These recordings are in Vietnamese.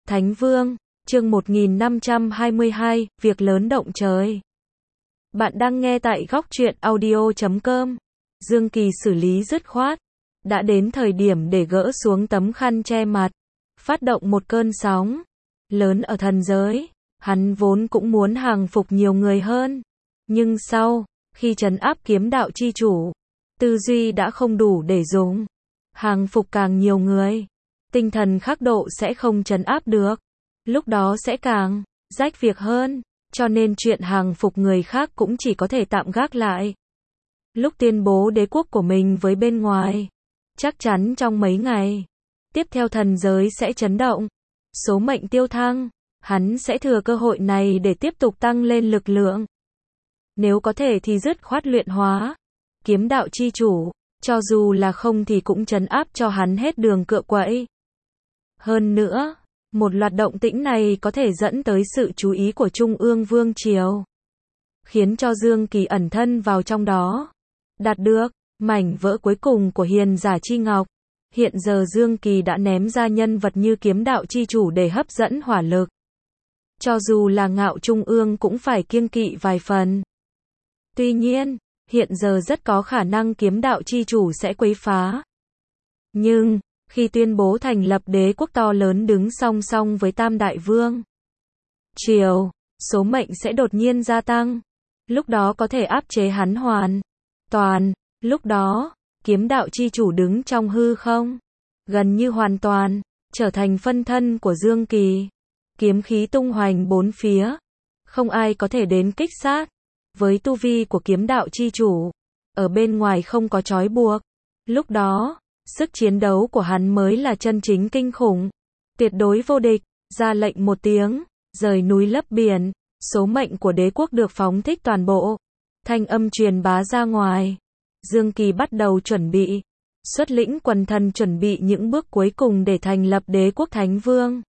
Thánh Vương, chương 1522, việc lớn động trời. Bạn đang nghe tại góc truyện audio.com. Dương Kỳ xử lý dứt khoát. Đã đến thời điểm để gỡ xuống tấm khăn che mặt, phát động một cơn sóng lớn ở thần giới. Hắn vốn cũng muốn hàng phục nhiều người hơn, nhưng sau khi trấn áp kiếm đạo chi chủ, tư duy đã không đủ để dùng. Hàng phục càng nhiều người, tinh thần khắc độ sẽ không trấn áp được, lúc đó sẽ càng rách việc hơn, cho nên chuyện hàng phục người khác cũng chỉ có thể tạm gác lại. Lúc tuyên bố đế quốc của mình với bên ngoài, chắc chắn trong mấy ngày tiếp theo thần giới sẽ chấn động, số mệnh tiêu thăng, hắn sẽ thừa cơ hội này để tiếp tục tăng lên lực lượng. Nếu có thể thì dứt khoát luyện hóa kiếm đạo chi chủ, cho dù là không thì cũng trấn áp cho hắn hết đường cựa quậy. Hơn nữa, một loạt động tĩnh này có thể dẫn tới sự chú ý của Trung ương Vương Triều, khiến cho Dương Kỳ ẩn thân vào trong đó, đạt được mảnh vỡ cuối cùng của hiền giả chi ngọc. Hiện giờ Dương Kỳ đã ném ra nhân vật như kiếm đạo chi chủ để hấp dẫn hỏa lực. Cho dù là Ngạo Trung ương cũng phải kiêng kỵ vài phần. Tuy nhiên, hiện giờ rất có khả năng kiếm đạo chi chủ sẽ quấy phá. Nhưng, khi tuyên bố thành lập đế quốc to lớn đứng song song với Tam Đại Vương Triều, số mệnh sẽ đột nhiên gia tăng. Lúc đó có thể áp chế hắn hoàn toàn. Lúc đó, kiếm đạo chi chủ đứng trong hư không, gần như hoàn toàn trở thành phân thân của Dương Kỳ. Kiếm khí tung hoành bốn phía, không ai có thể đến kích sát. Với tu vi của kiếm đạo chi chủ, ở bên ngoài không có trói buộc, lúc đó, sức chiến đấu của hắn mới là chân chính kinh khủng, tuyệt đối vô địch. Ra lệnh một tiếng, rời núi lấp biển, số mệnh của đế quốc được phóng thích toàn bộ. Thanh âm truyền bá ra ngoài. Dương Kỳ bắt đầu chuẩn bị, xuất lĩnh quần thần chuẩn bị những bước cuối cùng để thành lập đế quốc Thánh Vương.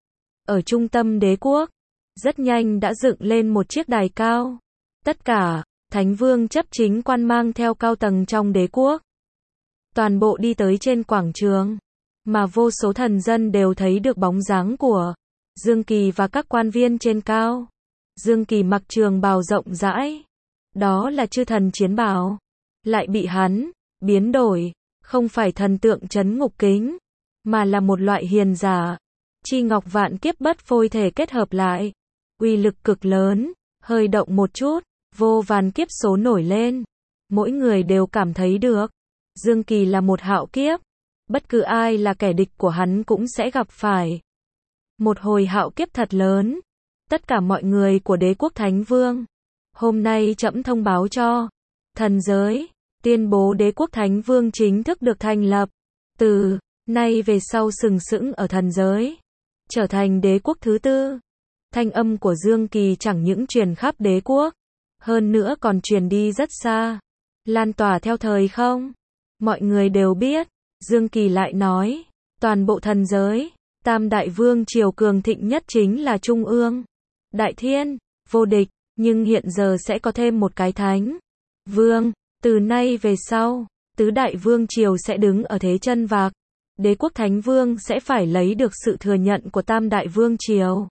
Ở trung tâm đế quốc, rất nhanh đã dựng lên một chiếc đài cao. Tất cả Thánh Vương chấp chính quan mang theo cao tầng trong đế quốc, toàn bộ đi tới trên quảng trường, mà vô số thần dân đều thấy được bóng dáng của Dương Kỳ và các quan viên trên cao. Dương Kỳ mặc trường bào rộng rãi, đó là chư thần chiến bào, lại bị hắn biến đổi, không phải thần tượng trấn ngục kính, mà là một loại hiền giả chi ngọc vạn kiếp bất phôi thể kết hợp lại, uy lực cực lớn, hơi động một chút, vô vàn kiếp số nổi lên, mỗi người đều cảm thấy được Dương Kỳ là một hạo kiếp, bất cứ ai là kẻ địch của hắn cũng sẽ gặp phải một hồi hạo kiếp thật lớn. Tất cả mọi người của đế quốc Thánh Vương, hôm nay trẫm thông báo cho thần giới, tuyên bố đế quốc Thánh Vương chính thức được thành lập, từ nay về sau sừng sững ở thần giới, trở thành đế quốc thứ tư. Thanh âm của Dương Kỳ chẳng những truyền khắp đế quốc, hơn nữa còn truyền đi rất xa, lan tỏa theo thời không. Mọi người đều biết, Dương Kỳ lại nói, toàn bộ thần giới, Tam Đại Vương Triều cường thịnh nhất chính là Trung ương Đại Thiên, vô địch, nhưng hiện giờ sẽ có thêm một cái Thánh Vương. Từ nay về sau, tứ Đại Vương Triều sẽ đứng ở thế chân vạc. Đế quốc Thánh Vương sẽ phải lấy được sự thừa nhận của Tam Đại Vương Triều.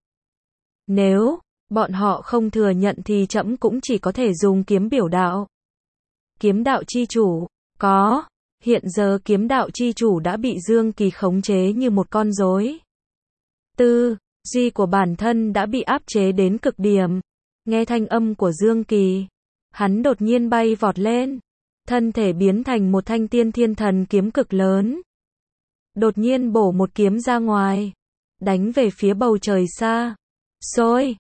Nếu bọn họ không thừa nhận thì trẫm cũng chỉ có thể dùng kiếm biểu đạo. Kiếm đạo chi chủ, hiện giờ kiếm đạo chi chủ đã bị Dương Kỳ khống chế như một con rối. Tư duy của bản thân đã bị áp chế đến cực điểm. Nghe thanh âm của Dương Kỳ, hắn đột nhiên bay vọt lên, thân thể biến thành một thanh tiên thiên thần kiếm cực lớn. Đột nhiên bổ một kiếm ra ngoài, đánh về phía bầu trời xa xôi,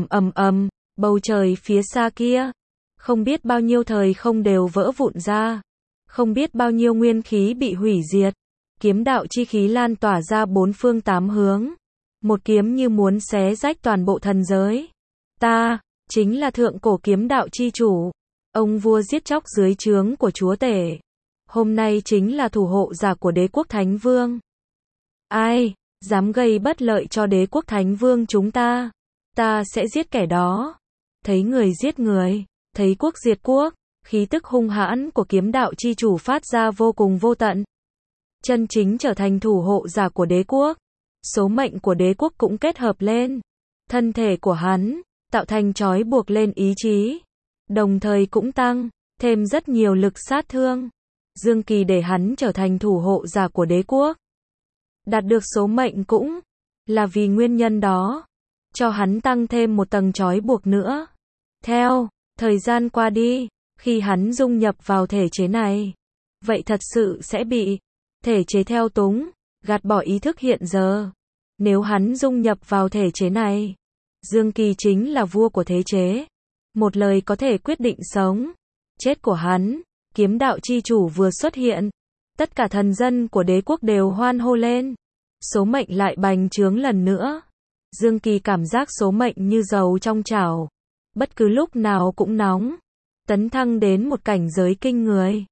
bầu trời phía xa kia, không biết bao nhiêu thời không đều vỡ vụn ra, không biết bao nhiêu nguyên khí bị hủy diệt, kiếm đạo chi khí lan tỏa ra bốn phương tám hướng, một kiếm như muốn xé rách toàn bộ thần giới. Ta chính là thượng cổ kiếm đạo chi chủ, ông vua giết chóc dưới trướng của chúa tể, hôm nay chính là thủ hộ giả của đế quốc Thánh Vương. Ai dám gây bất lợi cho đế quốc Thánh Vương chúng ta sẽ giết kẻ đó. Thấy người giết người, thấy quốc diệt quốc, khí tức hung hãn của kiếm đạo chi chủ phát ra vô cùng vô tận. Chân chính trở thành thủ hộ giả của đế quốc. số mệnh của đế quốc cũng kết hợp lên. Thân thể của hắn, tạo thành trói buộc lên ý chí. Đồng thời cũng tăng, thêm rất nhiều lực sát thương. Dương Kỳ để hắn trở thành thủ hộ giả của đế quốc. Đạt được số mệnh cũng là vì nguyên nhân đó. Cho hắn tăng thêm một tầng trói buộc nữa. Theo thời gian qua đi, khi hắn dung nhập vào thể chế này, vậy thật sự sẽ bị thể chế theo túng, gạt bỏ ý thức hiện giờ. Nếu hắn dung nhập vào thể chế này, Dương Kỳ chính là vua của thế chế. Một lời có thể quyết định sống, chết của hắn. Kiếm đạo chi chủ vừa xuất hiện, tất cả thần dân của đế quốc đều hoan hô lên. Số mệnh lại bành trướng lần nữa. Dương Kỳ cảm giác số mệnh như dầu trong chảo, bất cứ lúc nào cũng nóng, tấn thăng đến một cảnh giới kinh người.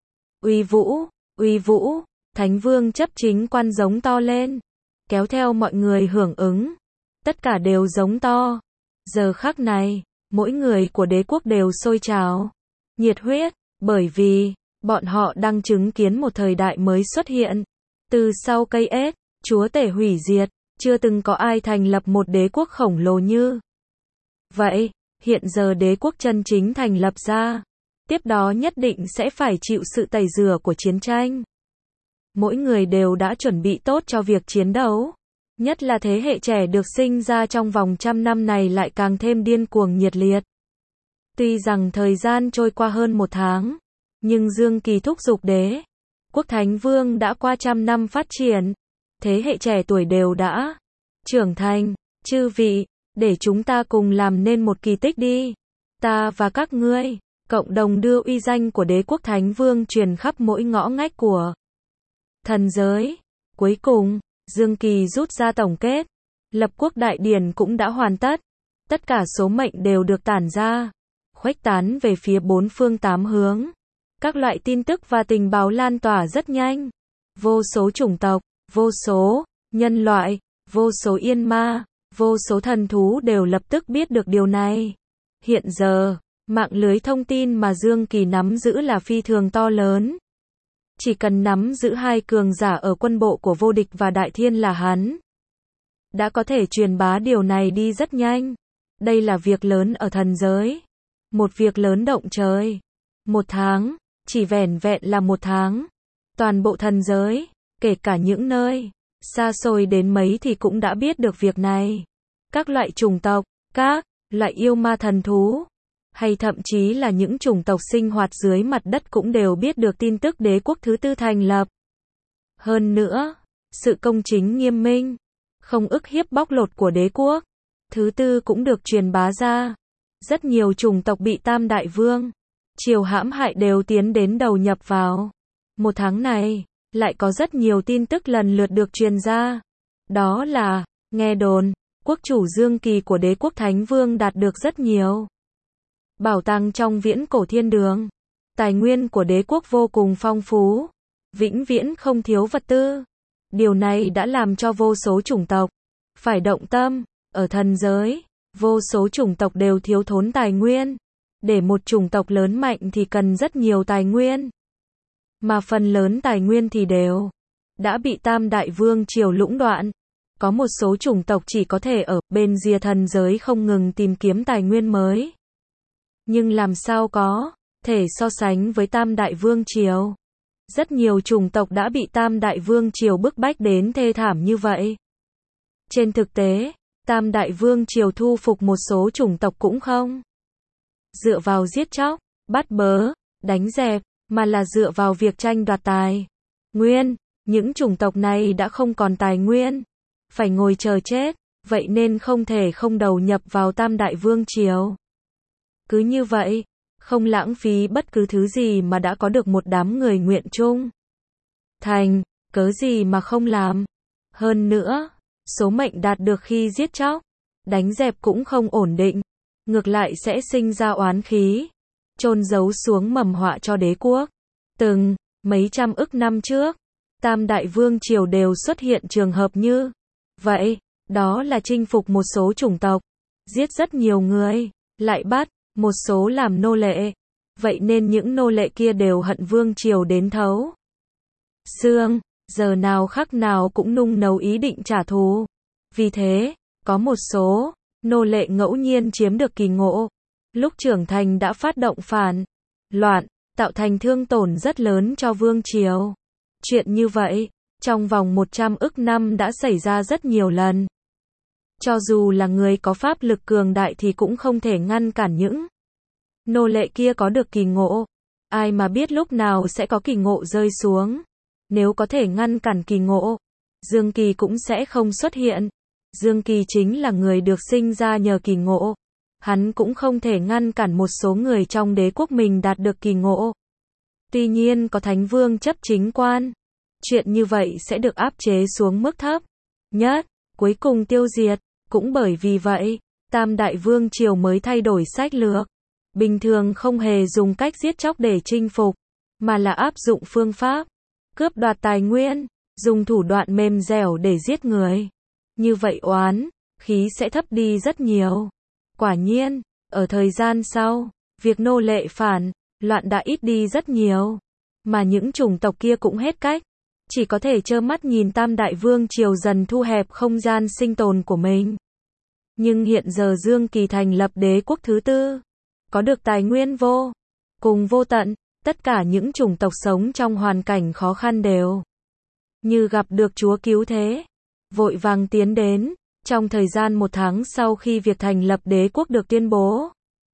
Uy vũ, Thánh Vương chấp chính quan giống to lên, kéo theo mọi người hưởng ứng. Tất cả đều giống to. Giờ khắc này, mỗi người của đế quốc đều sôi trào, nhiệt huyết, bởi vì bọn họ đang chứng kiến một thời đại mới xuất hiện. Từ sau cây ết, chúa tể hủy diệt, chưa từng có ai thành lập một đế quốc khổng lồ như vậy. Hiện giờ đế quốc chân chính thành lập ra, tiếp đó nhất định sẽ phải chịu sự tẩy rửa của chiến tranh. Mỗi người đều đã chuẩn bị tốt cho việc chiến đấu. Nhất là thế hệ trẻ được sinh ra trong vòng 100 năm này lại càng thêm điên cuồng nhiệt liệt. Tuy rằng thời gian trôi qua hơn 1 tháng, nhưng Dương Kỳ thúc giục đế quốc Thánh Vương đã qua 100 năm phát triển. Thế hệ trẻ tuổi đều đã trưởng thành. Chư vị, để chúng ta cùng làm nên một kỳ tích đi. Ta và các ngươi, cộng đồng đưa uy danh của đế quốc Thánh Vương truyền khắp mỗi ngõ ngách của thần giới. Cuối cùng, Dương Kỳ rút ra tổng kết. Lập quốc đại điển cũng đã hoàn tất. Tất cả số mệnh đều được tản ra, khuếch tán về phía 4 phương 8 hướng. Các loại tin tức và tình báo lan tỏa rất nhanh. Vô số chủng tộc, vô số nhân loại, vô số yên ma, vô số thần thú đều lập tức biết được điều này. Hiện giờ, mạng lưới thông tin mà Dương Kỳ nắm giữ là phi thường to lớn. Chỉ cần nắm giữ 2 cường giả ở quân bộ của vô địch và đại thiên là hắn đã có thể truyền bá điều này đi rất nhanh. Đây là việc lớn ở thần giới. Một việc lớn động trời. 1 tháng, chỉ vẻn vẹn là 1 tháng. Toàn bộ thần giới, kể cả những nơi xa xôi đến mấy thì cũng đã biết được việc này. Các loại chủng tộc, các loại yêu ma thần thú, hay thậm chí là những chủng tộc sinh hoạt dưới mặt đất cũng đều biết được tin tức đế quốc thứ 4 thành lập. Hơn nữa, sự công chính nghiêm minh, không ức hiếp bóc lột của đế quốc thứ 4 cũng được truyền bá ra. Rất nhiều chủng tộc bị Tam Đại Vương triều hãm hại đều tiến đến đầu nhập vào. 1 tháng này, lại có rất nhiều tin tức lần lượt được truyền ra. Đó là, nghe đồn, quốc chủ Dương Kỳ của đế quốc Thánh Vương đạt được rất nhiều bảo tàng trong viễn cổ thiên đường. Tài nguyên của đế quốc vô cùng phong phú, vĩnh viễn không thiếu vật tư. Điều này đã làm cho vô số chủng tộc phải động tâm. Ở thần giới, vô số chủng tộc đều thiếu thốn tài nguyên. Để một chủng tộc lớn mạnh thì cần rất nhiều tài nguyên. Mà phần lớn tài nguyên thì đều đã bị Tam Đại Vương triều lũng đoạn. Có một số chủng tộc chỉ có thể ở bên rìa thần giới không ngừng tìm kiếm tài nguyên mới. Nhưng làm sao có thể so sánh với Tam Đại Vương triều. Rất nhiều chủng tộc đã bị Tam Đại Vương triều bức bách đến thê thảm như vậy. Trên thực tế, Tam Đại Vương triều thu phục một số chủng tộc cũng không dựa vào giết chóc, bắt bớ, đánh dẹp, mà là dựa vào việc tranh đoạt tài nguyên. Những chủng tộc này đã không còn tài nguyên, phải ngồi chờ chết, vậy nên không thể không đầu nhập vào Tam Đại Vương triều. Cứ như vậy, không lãng phí bất cứ thứ gì mà đã có được một đám người nguyện chung thành, cớ gì mà không làm. Hơn nữa, số mệnh đạt được khi giết chóc, đánh dẹp cũng không ổn định, ngược lại sẽ sinh ra oán khí, chôn giấu xuống mầm họa cho đế quốc. Từng mấy trăm ức năm trước, Tam Đại Vương triều đều xuất hiện trường hợp như vậy, đó là chinh phục một số chủng tộc, giết rất nhiều người, lại bắt một số làm nô lệ. Vậy nên những nô lệ kia đều hận vương triều đến thấu xương, giờ nào khắc nào cũng nung nấu ý định trả thù. Vì thế, có một số nô lệ ngẫu nhiên chiếm được kỳ ngộ, lúc trưởng thành đã phát động phản loạn, tạo thành thương tổn rất lớn cho vương triều. Chuyện như vậy, trong vòng 100 ức năm đã xảy ra rất nhiều lần. Cho dù là người có pháp lực cường đại thì cũng không thể ngăn cản những nô lệ kia có được kỳ ngộ. Ai mà biết lúc nào sẽ có kỳ ngộ rơi xuống. Nếu có thể ngăn cản kỳ ngộ, Dương Kỳ cũng sẽ không xuất hiện. Dương Kỳ chính là người được sinh ra nhờ kỳ ngộ. Hắn cũng không thể ngăn cản một số người trong đế quốc mình đạt được kỳ ngộ. Tuy nhiên có Thánh Vương chấp chính quan, chuyện như vậy sẽ được áp chế xuống mức thấp nhất, cuối cùng tiêu diệt. Cũng bởi vì vậy, Tam Đại Vương Triều mới thay đổi sách lược. Bình thường không hề dùng cách giết chóc để chinh phục, mà là áp dụng phương pháp cướp đoạt tài nguyên, dùng thủ đoạn mềm dẻo để giết người. Như vậy oán khí sẽ thấp đi rất nhiều. Quả nhiên, ở thời gian sau, việc nô lệ phản loạn đã ít đi rất nhiều, mà những chủng tộc kia cũng hết cách, chỉ có thể trơ mắt nhìn Tam Đại Vương Triều dần thu hẹp không gian sinh tồn của mình. Nhưng hiện giờ Dương Kỳ thành lập đế quốc thứ tư, có được tài nguyên vô cùng vô tận, tất cả những chủng tộc sống trong hoàn cảnh khó khăn đều như gặp được Chúa cứu thế, vội vàng tiến đến. Trong thời gian 1 tháng sau khi việc thành lập đế quốc được tuyên bố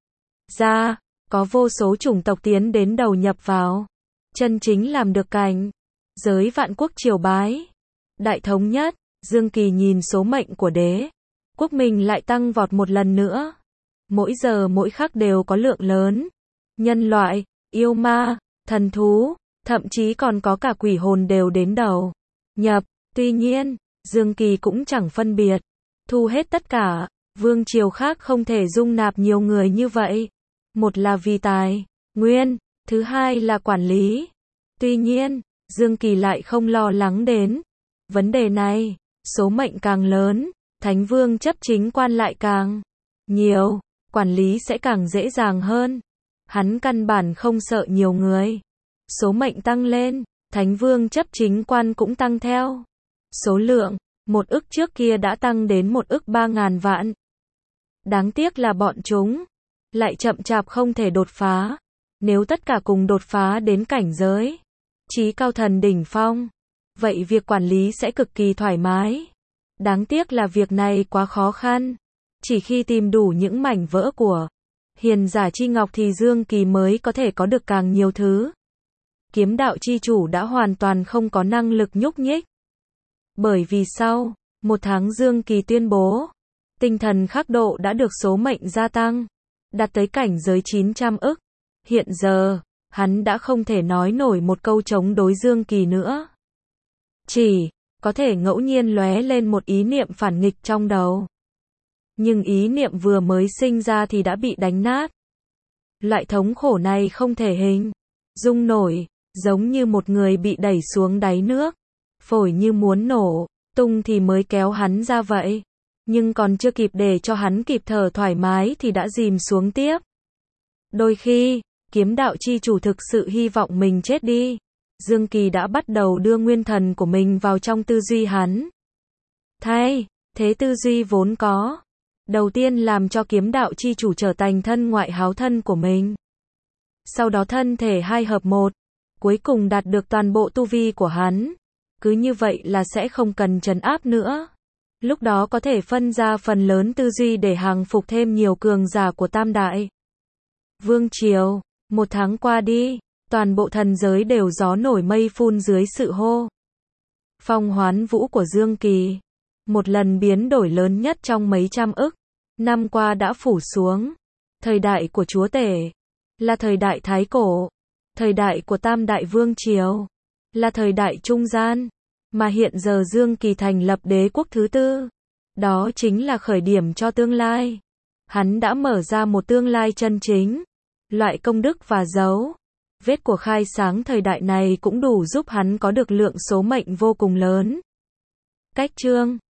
ra, có vô số chủng tộc tiến đến đầu nhập vào, chân chính làm được cảnh giới vạn quốc triều bái. Đại thống nhất, Dương Kỳ nhìn số mệnh của đế quốc mình lại tăng vọt một lần nữa. Mỗi giờ mỗi khắc đều có lượng lớn nhân loại, yêu ma, thần thú, thậm chí còn có cả quỷ hồn đều đến đầu nhập. Tuy nhiên, Dương Kỳ cũng chẳng phân biệt, thu hết tất cả. Vương triều khác không thể dung nạp nhiều người như vậy. Một là vì tài nguyên, thứ hai là quản lý. Tuy nhiên, Dương Kỳ lại không lo lắng đến vấn đề này. Số mệnh càng lớn, Thánh Vương chấp chính quan lại càng nhiều, quản lý sẽ càng dễ dàng hơn. Hắn căn bản không sợ nhiều người. Số mệnh tăng lên, Thánh Vương chấp chính quan cũng tăng theo. Số lượng 1 ức trước kia đã tăng đến 1 ức 3.000 vạn. Đáng tiếc là bọn chúng lại chậm chạp không thể đột phá. Nếu tất cả cùng đột phá đến cảnh giới chí cao thần đỉnh phong, vậy việc quản lý sẽ cực kỳ thoải mái. Đáng tiếc là việc này quá khó khăn. Chỉ khi tìm đủ những mảnh vỡ của hiền giả chi ngọc thì Dương Kỳ mới có thể có được càng nhiều thứ. Kiếm đạo chi chủ đã hoàn toàn không có năng lực nhúc nhích. Bởi vì sau 1 tháng Dương Kỳ tuyên bố, tinh thần khắc độ đã được số mệnh gia tăng, đạt tới cảnh giới 900 ức. Hiện giờ, hắn đã không thể nói nổi một câu chống đối Dương Kỳ nữa. Chỉ có thể ngẫu nhiên lóe lên một ý niệm phản nghịch trong đầu. Nhưng ý niệm vừa mới sinh ra thì đã bị đánh nát. Loại thống khổ này không thể hình dung nổi, giống như một người bị đẩy xuống đáy nước, phổi như muốn nổ tung thì mới kéo hắn ra vậy. Nhưng còn chưa kịp để cho hắn kịp thở thoải mái thì đã dìm xuống tiếp. Đôi khi, kiếm đạo chi chủ thực sự hy vọng mình chết đi. Dương Kỳ đã bắt đầu đưa nguyên thần của mình vào trong tư duy hắn. Thay thế tư duy vốn có. Đầu tiên làm cho kiếm đạo chi chủ trở thành thân ngoại háo thân của mình. Sau đó thân thể 2 hợp 1. Cuối cùng đạt được toàn bộ tu vi của hắn. Cứ như vậy là sẽ không cần trấn áp nữa. Lúc đó có thể phân ra phần lớn tư duy để hàng phục thêm nhiều cường giả của Tam Đại Vương Triều. 1 tháng qua đi, toàn bộ thần giới đều gió nổi mây phun dưới sự hô phong hoán vũ của Dương Kỳ. Một lần biến đổi lớn nhất trong mấy trăm ức năm qua đã phủ xuống. Thời đại của chúa tể là thời đại Thái Cổ. Thời đại của Tam Đại Vương Triều là thời đại trung gian. Mà hiện giờ Dương Kỳ thành lập đế quốc thứ tư. Đó chính là khởi điểm cho tương lai. Hắn đã mở ra một tương lai chân chính. Loại công đức và dấu vết của khai sáng thời đại này cũng đủ giúp hắn có được lượng số mệnh vô cùng lớn. Cách chương